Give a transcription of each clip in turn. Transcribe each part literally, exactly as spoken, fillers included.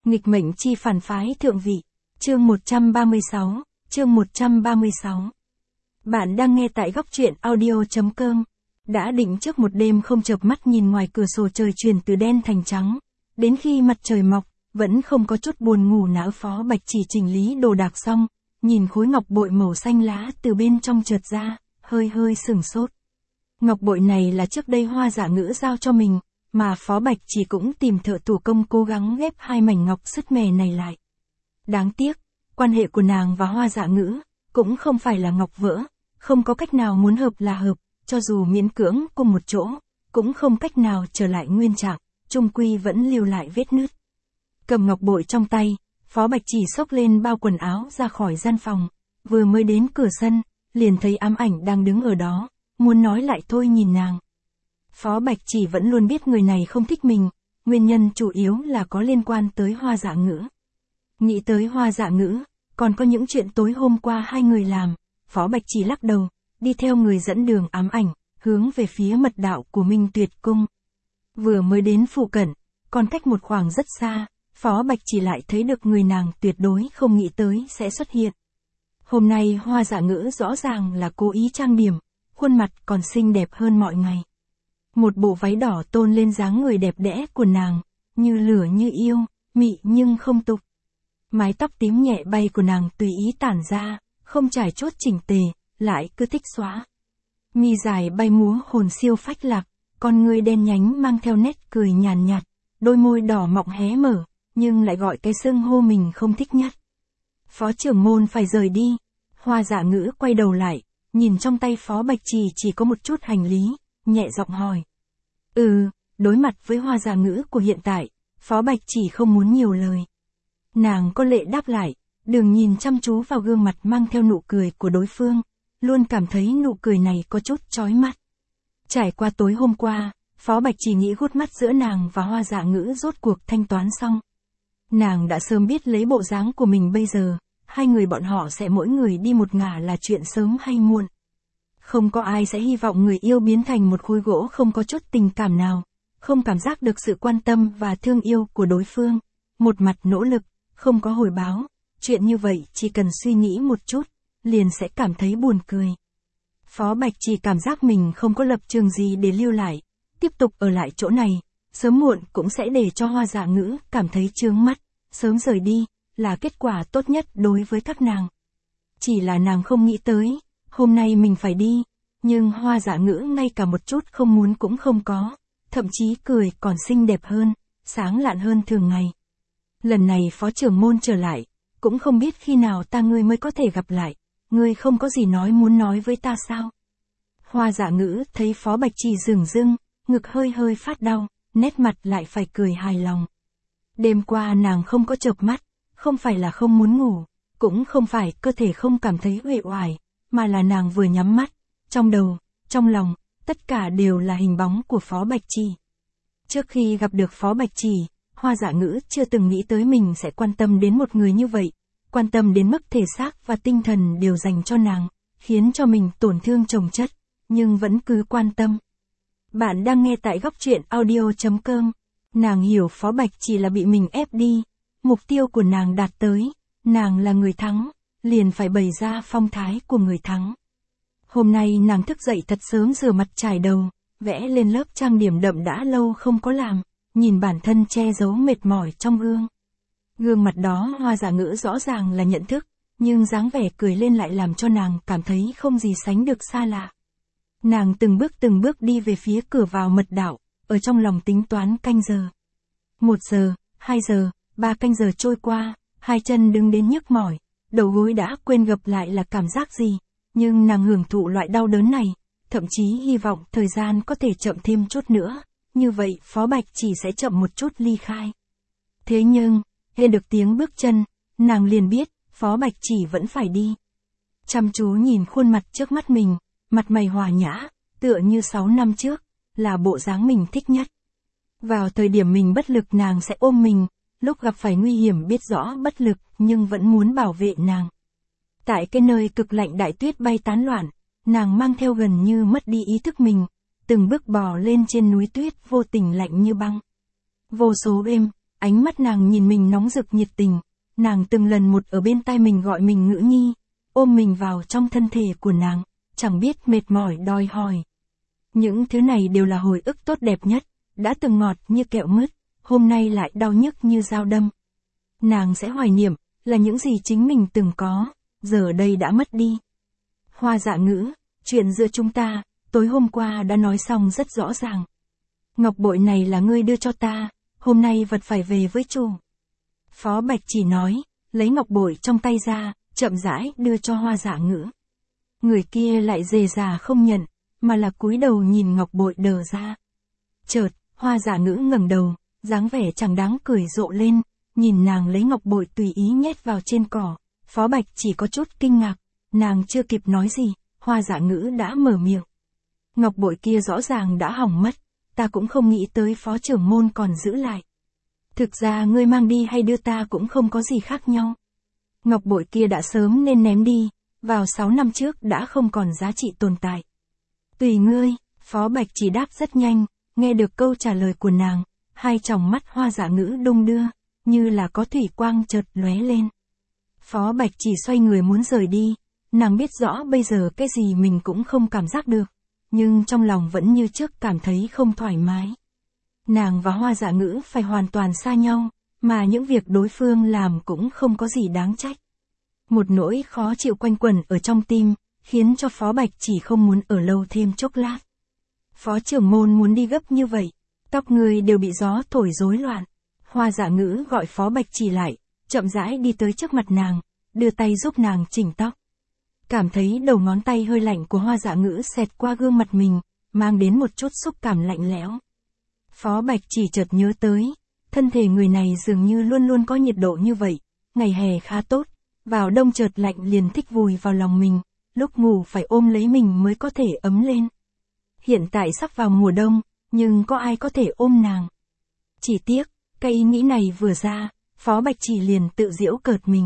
Nghịch mệnh chi phản phái thượng vị. Chương một trăm ba mươi sáu, chương một trăm ba mươi sáu. Bạn đang nghe tại góc truyện audio chấm com. Đã định trước một đêm không chợp mắt nhìn ngoài cửa sổ trời chuyển từ đen thành trắng. Đến khi mặt trời mọc, vẫn không có chút buồn ngủ não. Phó Bạch chỉ chỉnh lý đồ đạc xong, nhìn khối ngọc bội màu xanh lá từ bên trong trượt ra, hơi hơi sửng sốt. Ngọc bội này là trước đây Hoa Dạ Ngữ giao cho mình, mà Phó Bạch chỉ cũng tìm thợ thủ công cố gắng ghép hai mảnh ngọc sứt mẻ này lại. Đáng tiếc, quan hệ của nàng và Hoa Dạ Ngữ cũng không phải là ngọc vỡ, không có cách nào muốn hợp là hợp, cho dù miễn cưỡng cùng một chỗ, cũng không cách nào trở lại nguyên trạng, chung quy vẫn lưu lại vết nứt. Cầm ngọc bội trong tay, Phó Bạch chỉ xốc lên bao quần áo ra khỏi gian phòng, vừa mới đến cửa sân, liền thấy ám ảnh đang đứng ở đó, muốn nói lại thôi nhìn nàng. Phó Bạch chỉ vẫn luôn biết người này không thích mình, nguyên nhân chủ yếu là có liên quan tới Hoa Dạ Ngữ. Nghĩ tới Hoa Dạ Ngữ, còn có những chuyện tối hôm qua hai người làm, Phó Bạch chỉ lắc đầu, đi theo người dẫn đường ám ảnh, hướng về phía mật đạo của Minh Tuyệt Cung. Vừa mới đến phụ cận, còn cách một khoảng rất xa, Phó Bạch chỉ lại thấy được người nàng tuyệt đối không nghĩ tới sẽ xuất hiện. Hôm nay Hoa Dạ Ngữ rõ ràng là cố ý trang điểm, khuôn mặt còn xinh đẹp hơn mọi ngày. Một bộ váy đỏ tôn lên dáng người đẹp đẽ của nàng, như lửa như yêu, mị nhưng không tục. Mái tóc tím nhẹ bay của nàng tùy ý tản ra, không trải chuốt chỉnh tề, lại cứ thích xóa. Mi dài bay múa hồn siêu phách lạc, con người đen nhánh mang theo nét cười nhàn nhạt, đôi môi đỏ mọng hé mở, nhưng lại gọi cái xưng hô mình không thích nhất. Phó trưởng môn phải rời đi. Hoa Dạ Ngữ quay đầu lại, nhìn trong tay Phó Bạch chỉ chỉ có một chút hành lý, nhẹ giọng hỏi. Ừ, đối mặt với Hoa Dạ Ngữ của hiện tại, Phó Bạch chỉ không muốn nhiều lời. Nàng có lệ đáp lại, đừng nhìn chăm chú vào gương mặt mang theo nụ cười của đối phương, luôn cảm thấy nụ cười này có chút chói mắt. Trải qua tối hôm qua, Phó Bạch chỉ nghĩ gút mắt giữa nàng và Hoa Dạ Ngữ rốt cuộc thanh toán xong. Nàng đã sớm biết lấy bộ dáng của mình bây giờ, hai người bọn họ sẽ mỗi người đi một ngả là chuyện sớm hay muộn. Không có ai sẽ hy vọng người yêu biến thành một khối gỗ không có chút tình cảm nào, không cảm giác được sự quan tâm và thương yêu của đối phương, một mặt nỗ lực, không có hồi báo, chuyện như vậy chỉ cần suy nghĩ một chút, liền sẽ cảm thấy buồn cười. Phó Bạch chỉ cảm giác mình không có lập trường gì để lưu lại, tiếp tục ở lại chỗ này, sớm muộn cũng sẽ để cho Hoa Dạ Ngữ cảm thấy chướng mắt, sớm rời đi, là kết quả tốt nhất đối với các nàng. Chỉ là nàng không nghĩ tới, hôm nay mình phải đi, nhưng Hoa Dạ Ngữ ngay cả một chút không muốn cũng không có, thậm chí cười còn xinh đẹp hơn, sáng lạn hơn thường ngày. Lần này phó trưởng môn trở lại, cũng không biết khi nào ta ngươi mới có thể gặp lại, ngươi không có gì nói muốn nói với ta sao? Hoa Dạ Ngữ thấy Phó Bạch chỉ dửng dưng, ngực hơi hơi phát đau, nét mặt lại phải cười hài lòng. Đêm qua nàng không có chợp mắt, không phải là không muốn ngủ, cũng không phải cơ thể không cảm thấy uể oải, mà là nàng vừa nhắm mắt, trong đầu, trong lòng, tất cả đều là hình bóng của Phó Bạch chỉ. Trước khi gặp được Phó Bạch chỉ, Hoa Dạ Ngữ chưa từng nghĩ tới mình sẽ quan tâm đến một người như vậy, quan tâm đến mức thể xác và tinh thần đều dành cho nàng, khiến cho mình tổn thương chồng chất, nhưng vẫn cứ quan tâm. Bạn đang nghe tại góc truyện audio chấm com. Nàng hiểu Phó Bạch chỉ là bị mình ép đi, mục tiêu của nàng đạt tới, nàng là người thắng, liền phải bày ra phong thái của người thắng. Hôm nay nàng thức dậy thật sớm rửa mặt chải đầu, vẽ lên lớp trang điểm đậm đã lâu không có làm, nhìn bản thân che giấu mệt mỏi trong gương. Gương mặt đó Hoa Dạ Ngữ rõ ràng là nhận thức, nhưng dáng vẻ cười lên lại làm cho nàng cảm thấy không gì sánh được xa lạ. Nàng từng bước từng bước đi về phía cửa vào mật đạo, ở trong lòng tính toán canh giờ. Một giờ, hai giờ, ba canh giờ trôi qua, hai chân đứng đến nhức mỏi, đầu gối đã quên gập lại là cảm giác gì, nhưng nàng hưởng thụ loại đau đớn này, thậm chí hy vọng thời gian có thể chậm thêm chút nữa, như vậy Phó Bạch chỉ sẽ chậm một chút ly khai. Thế nhưng, nghe được tiếng bước chân, nàng liền biết, Phó Bạch chỉ vẫn phải đi. Chăm chú nhìn khuôn mặt trước mắt mình, mặt mày hòa nhã, tựa như sáu năm trước, là bộ dáng mình thích nhất. Vào thời điểm mình bất lực nàng sẽ ôm mình, lúc gặp phải nguy hiểm biết rõ bất lực nhưng vẫn muốn bảo vệ nàng. Tại cái nơi cực lạnh đại tuyết bay tán loạn, nàng mang theo gần như mất đi ý thức mình, từng bước bò lên trên núi tuyết vô tình lạnh như băng. Vô số đêm, ánh mắt nàng nhìn mình nóng rực nhiệt tình, nàng từng lần một ở bên tai mình gọi mình ngữ nhi, ôm mình vào trong thân thể của nàng, chẳng biết mệt mỏi đòi hỏi. Những thứ này đều là hồi ức tốt đẹp nhất, đã từng ngọt như kẹo mứt, hôm nay lại đau nhức như dao đâm. Nàng sẽ hoài niệm, là những gì chính mình từng có, giờ đây đã mất đi. Hoa Dạ Ngữ, chuyện giữa chúng ta, tối hôm qua đã nói xong rất rõ ràng. Ngọc bội này là ngươi đưa cho ta, hôm nay vật phải về với chủ. Phó Bạch Chỉ nói, lấy ngọc bội trong tay ra, chậm rãi đưa cho Hoa Dạ Ngữ. Người kia lại dề dà không nhận, mà là cúi đầu nhìn ngọc bội đờ ra. Chợt, Hoa Dạ Ngữ ngẩng đầu, dáng vẻ chẳng đáng cười rộ lên, nhìn nàng lấy ngọc bội tùy ý nhét vào trên cỏ. Phó Bạch Chỉ có chút kinh ngạc, nàng chưa kịp nói gì, Hoa Dạ Ngữ đã mở miệng. Ngọc bội kia rõ ràng đã hỏng mất, ta cũng không nghĩ tới phó trưởng môn còn giữ lại. Thực ra ngươi mang đi hay đưa ta cũng không có gì khác nhau. Ngọc bội kia đã sớm nên ném đi, vào sáu năm trước đã không còn giá trị tồn tại. Tùy ngươi, Phó Bạch Chỉ đáp rất nhanh, nghe được câu trả lời của nàng, hai tròng mắt Hoa Dạ Ngữ đung đưa, như là có thủy quang chợt lóe lên. Phó Bạch Chỉ xoay người muốn rời đi, nàng biết rõ bây giờ cái gì mình cũng không cảm giác được, nhưng trong lòng vẫn như trước cảm thấy không thoải mái. Nàng và Hoa Dạ Ngữ phải hoàn toàn xa nhau, mà những việc đối phương làm cũng không có gì đáng trách. Một nỗi khó chịu quanh quẩn ở trong tim, khiến cho Phó Bạch Chỉ không muốn ở lâu thêm chốc lát. Phó trưởng môn muốn đi gấp như vậy, tóc người đều bị gió thổi rối loạn. Hoa Dạ Ngữ gọi Phó Bạch Chỉ lại, chậm rãi đi tới trước mặt nàng, đưa tay giúp nàng chỉnh tóc. Cảm thấy đầu ngón tay hơi lạnh của Hoa Dạ Ngữ xẹt qua gương mặt mình, mang đến một chút xúc cảm lạnh lẽo. Phó Bạch Chỉ chợt nhớ tới, thân thể người này dường như luôn luôn có nhiệt độ như vậy, ngày hè khá tốt, vào đông chợt lạnh liền thích vùi vào lòng mình, lúc ngủ phải ôm lấy mình mới có thể ấm lên. Hiện tại sắp vào mùa đông, nhưng có ai có thể ôm nàng? Chỉ tiếc, cái ý nghĩ này vừa ra, Phó Bạch Chỉ liền tự giễu cợt mình.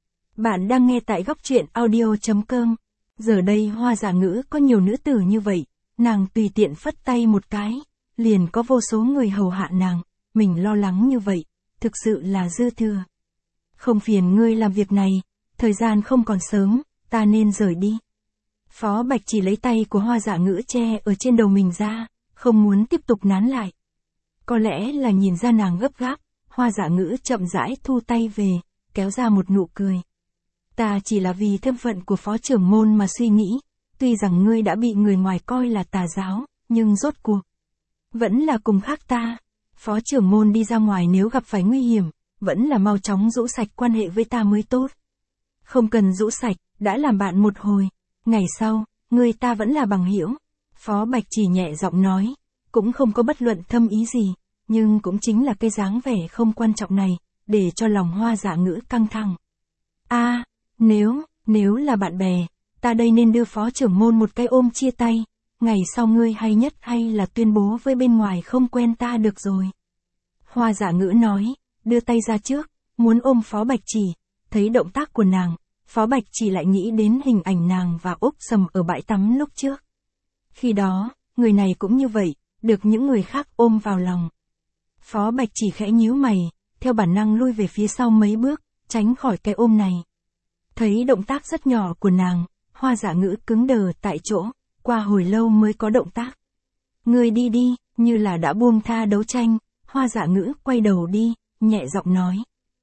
Bạn đang nghe tại góc truyện audio chấm com. Giờ đây Hoa Dạ Ngữ có nhiều nữ tử như vậy, nàng tùy tiện phất tay một cái, liền có vô số người hầu hạ nàng, mình lo lắng như vậy, thực sự là dư thừa. Không phiền ngươi làm việc này, thời gian không còn sớm, ta nên rời đi. Phó Bạch Chỉ lấy tay của Hoa Dạ Ngữ che ở trên đầu mình ra, không muốn tiếp tục nán lại. Có lẽ là nhìn ra nàng gấp gáp, Hoa Dạ Ngữ chậm rãi thu tay về, kéo ra một nụ cười. Ta chỉ là vì thân phận của phó trưởng môn mà suy nghĩ, tuy rằng ngươi đã bị người ngoài coi là tà giáo, nhưng rốt cuộc vẫn là cùng khác ta. Phó trưởng môn đi ra ngoài nếu gặp phải nguy hiểm, vẫn là mau chóng rũ sạch quan hệ với ta mới tốt. Không cần rũ sạch, đã làm bạn một hồi, ngày sau, ngươi ta vẫn là bằng hữu. Phó Bạch Chỉ nhẹ giọng nói, cũng không có bất luận thâm ý gì, nhưng cũng chính là cái dáng vẻ không quan trọng này, để cho lòng Hoa Dạ Ngữ căng thẳng. A, à, nếu, nếu là bạn bè, ta đây nên đưa phó trưởng môn một cái ôm chia tay, ngày sau ngươi hay nhất hay là tuyên bố với bên ngoài không quen ta được rồi. Hoa Dạ Ngữ nói, đưa tay ra trước, muốn ôm Phó Bạch Chỉ, thấy động tác của nàng, Phó Bạch Chỉ lại nghĩ đến hình ảnh nàng và Úc Sầm ở bãi tắm lúc trước. Khi đó, người này cũng như vậy, được những người khác ôm vào lòng. Phó Bạch Chỉ khẽ nhíu mày, theo bản năng lui về phía sau mấy bước, tránh khỏi cái ôm này. Thấy động tác rất nhỏ của nàng, Hoa Dạ Ngữ cứng đờ tại chỗ, qua hồi lâu mới có động tác. Ngươi đi đi, như là đã buông tha đấu tranh, Hoa Dạ Ngữ quay đầu đi, nhẹ giọng nói.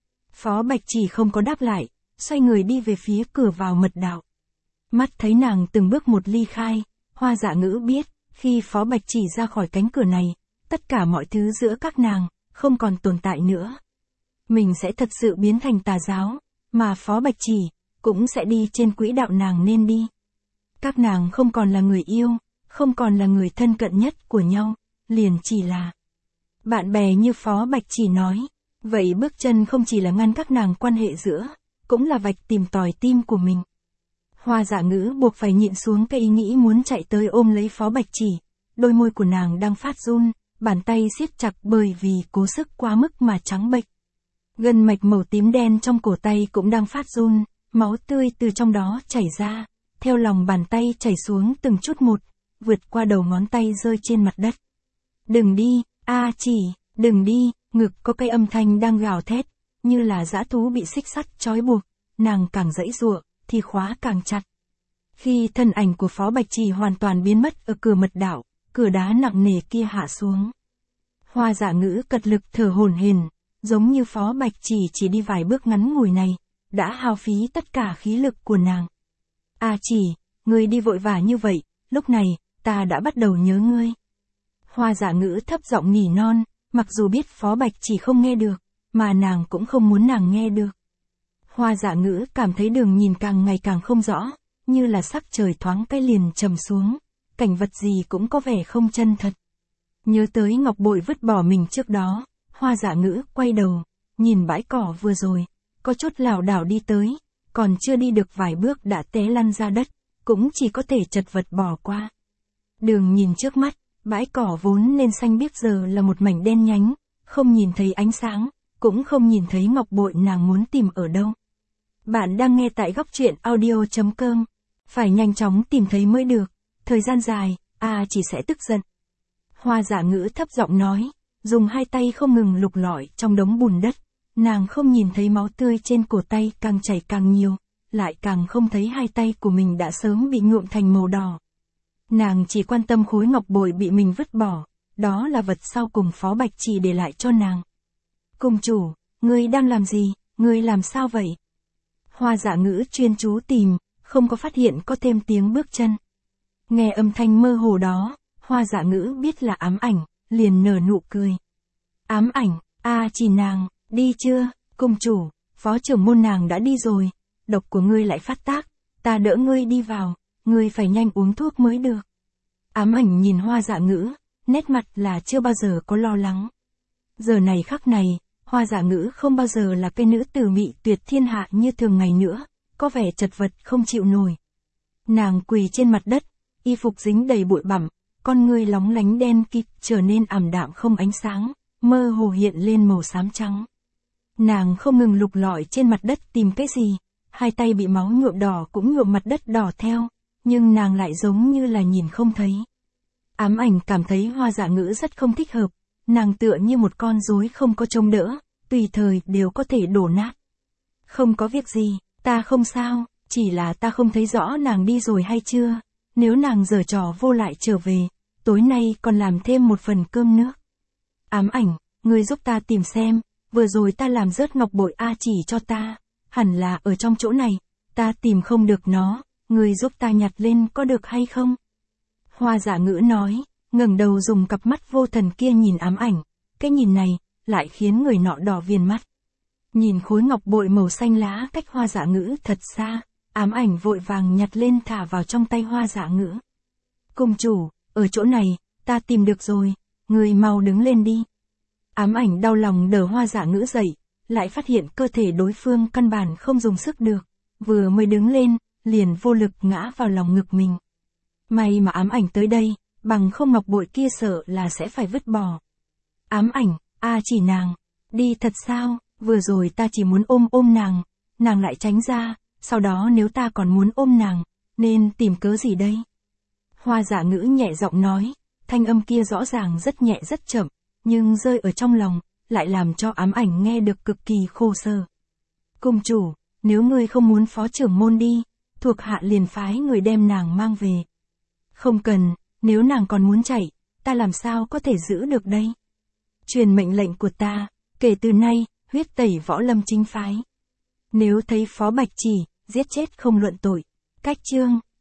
Phó Bạch Chỉ không có đáp lại, xoay người đi về phía cửa vào mật đạo. Mắt thấy nàng từng bước một ly khai, Hoa Dạ Ngữ biết, khi Phó Bạch Chỉ ra khỏi cánh cửa này, tất cả mọi thứ giữa các nàng, không còn tồn tại nữa. Mình sẽ thật sự biến thành tà giáo, mà Phó Bạch Chỉ, cũng sẽ đi trên quỹ đạo nàng nên đi. Các nàng không còn là người yêu, không còn là người thân cận nhất của nhau, liền chỉ là bạn bè như Phó Bạch Chỉ nói. Vậy bước chân không chỉ là ngăn các nàng quan hệ giữa, cũng là vạch tìm tòi tim của mình. Hoa Dạ Ngữ buộc phải nhịn xuống cái ý nghĩ muốn chạy tới ôm lấy Phó Bạch Chỉ, đôi môi của nàng đang phát run, bàn tay siết chặt bởi vì cố sức quá mức mà trắng bệch. Gân mạch màu tím đen trong cổ tay cũng đang phát run, máu tươi từ trong đó chảy ra, theo lòng bàn tay chảy xuống từng chút một, vượt qua đầu ngón tay rơi trên mặt đất. Đừng đi, A Chỉ, đừng đi, ngực có cái âm thanh đang gào thét, như là dã thú bị xích sắt trói buộc, nàng càng giãy giụa, thì khóa càng chặt. Khi thân ảnh của Phó Bạch Trì hoàn toàn biến mất ở cửa mật đạo, cửa đá nặng nề kia hạ xuống. Hoa Dạ Ngữ cật lực thở hổn hển, giống như Phó Bạch Trì chỉ đi vài bước ngắn ngủi này, đã hao phí tất cả khí lực của nàng. A Chỉ, ngươi đi vội vã như vậy, lúc này, ta đã bắt đầu nhớ ngươi. Hoa Dạ Ngữ thấp giọng nỉ non, mặc dù biết Phó Bạch Chỉ không nghe được, mà nàng cũng không muốn nàng nghe được. Hoa Dạ Ngữ cảm thấy đường nhìn càng ngày càng không rõ, như là sắc trời thoáng cái liền trầm xuống, cảnh vật gì cũng có vẻ không chân thật. Nhớ tới ngọc bội vứt bỏ mình trước đó, Hoa Dạ Ngữ quay đầu, nhìn bãi cỏ vừa rồi, có chút lảo đảo đi tới, còn chưa đi được vài bước đã té lăn ra đất, cũng chỉ có thể chật vật bỏ qua. Đường nhìn trước mắt, bãi cỏ vốn nên xanh biếc giờ là một mảnh đen nhánh, không nhìn thấy ánh sáng, cũng không nhìn thấy ngọc bội nàng muốn tìm ở đâu. Bạn đang nghe tại góc truyện audio chấm com. Phải nhanh chóng tìm thấy mới được, thời gian dài, A Chỉ sẽ tức giận. Hoa Dạ Ngữ thấp giọng nói, dùng hai tay không ngừng lục lọi trong đống bùn đất, nàng không nhìn thấy máu tươi trên cổ tay càng chảy càng nhiều, lại càng không thấy hai tay của mình đã sớm bị nhuộm thành màu đỏ. Nàng chỉ quan tâm khối ngọc bội bị mình vứt bỏ, đó là vật sau cùng Phó Bạch Chỉ để lại cho nàng. Cung chủ, ngươi đang làm gì, ngươi làm sao vậy? Hoa Dạ Ngữ chuyên chú tìm, không có phát hiện có thêm tiếng bước chân. Nghe âm thanh mơ hồ đó, Hoa Dạ Ngữ biết là ám ảnh, liền nở nụ cười. Ám ảnh, A Chỉ nàng, đi chưa, cung chủ, phó trưởng môn nàng đã đi rồi, độc của ngươi lại phát tác, ta đỡ ngươi đi vào, ngươi phải nhanh uống thuốc mới được. Ám ảnh nhìn Hoa Dạ Ngữ, nét mặt là chưa bao giờ có lo lắng. Giờ này khắc này, Hoa Dạ Ngữ không bao giờ là cái nữ tử mị tuyệt thiên hạ như thường ngày nữa, có vẻ chật vật không chịu nổi. Nàng quỳ trên mặt đất, y phục dính đầy bụi bặm, con ngươi lóng lánh đen kịt trở nên ảm đạm không ánh sáng, mơ hồ hiện lên màu xám trắng. Nàng không ngừng lục lọi trên mặt đất tìm cái gì, hai tay bị máu nhuộm đỏ cũng nhuộm mặt đất đỏ theo, nhưng nàng lại giống như là nhìn không thấy. Ám ảnh cảm thấy Hoa Dạ Ngữ rất không thích hợp, nàng tựa như một con rối không có trông đỡ, tùy thời đều có thể đổ nát. Không có việc gì, ta không sao, chỉ là ta không thấy rõ nàng đi rồi hay chưa, nếu nàng giở trò vô lại trở về, tối nay còn làm thêm một phần cơm nước. Ám ảnh, ngươi giúp ta tìm xem, vừa rồi ta làm rớt ngọc bội A Chỉ cho ta, hẳn là ở trong chỗ này, ta tìm không được nó, ngươi giúp ta nhặt lên có được hay không? Hoa Dạ Ngữ nói, ngẩng đầu dùng cặp mắt vô thần kia nhìn ám ảnh, cái nhìn này, lại khiến người nọ đỏ viền mắt. Nhìn khối ngọc bội màu xanh lá cách Hoa Dạ Ngữ thật xa, ám ảnh vội vàng nhặt lên thả vào trong tay Hoa Dạ Ngữ. Cung chủ, ở chỗ này, ta tìm được rồi, người mau đứng lên đi. Ám ảnh đau lòng đỡ Hoa Dạ Ngữ dậy, lại phát hiện cơ thể đối phương căn bản không dùng sức được, vừa mới đứng lên, liền vô lực ngã vào lòng ngực mình. May mà ám ảnh tới đây, bằng không ngọc bội kia sợ là sẽ phải vứt bỏ. Ám ảnh, A Chỉ nàng, đi thật sao, vừa rồi ta chỉ muốn ôm ôm nàng, nàng lại tránh ra, sau đó nếu ta còn muốn ôm nàng, nên tìm cớ gì đây? Hoa Dạ Ngữ nhẹ giọng nói, thanh âm kia rõ ràng rất nhẹ rất chậm, nhưng rơi ở trong lòng, lại làm cho ám ảnh nghe được cực kỳ khổ sở. Cung chủ, nếu ngươi không muốn phó trưởng môn đi, thuộc hạ liền phái người đem nàng mang về. Không cần, nếu nàng còn muốn chạy, ta làm sao có thể giữ được đây? Truyền mệnh lệnh của ta, kể từ nay, huyết tẩy võ lâm chính phái. Nếu thấy Phó Bạch Chỉ, giết chết không luận tội. Cách chương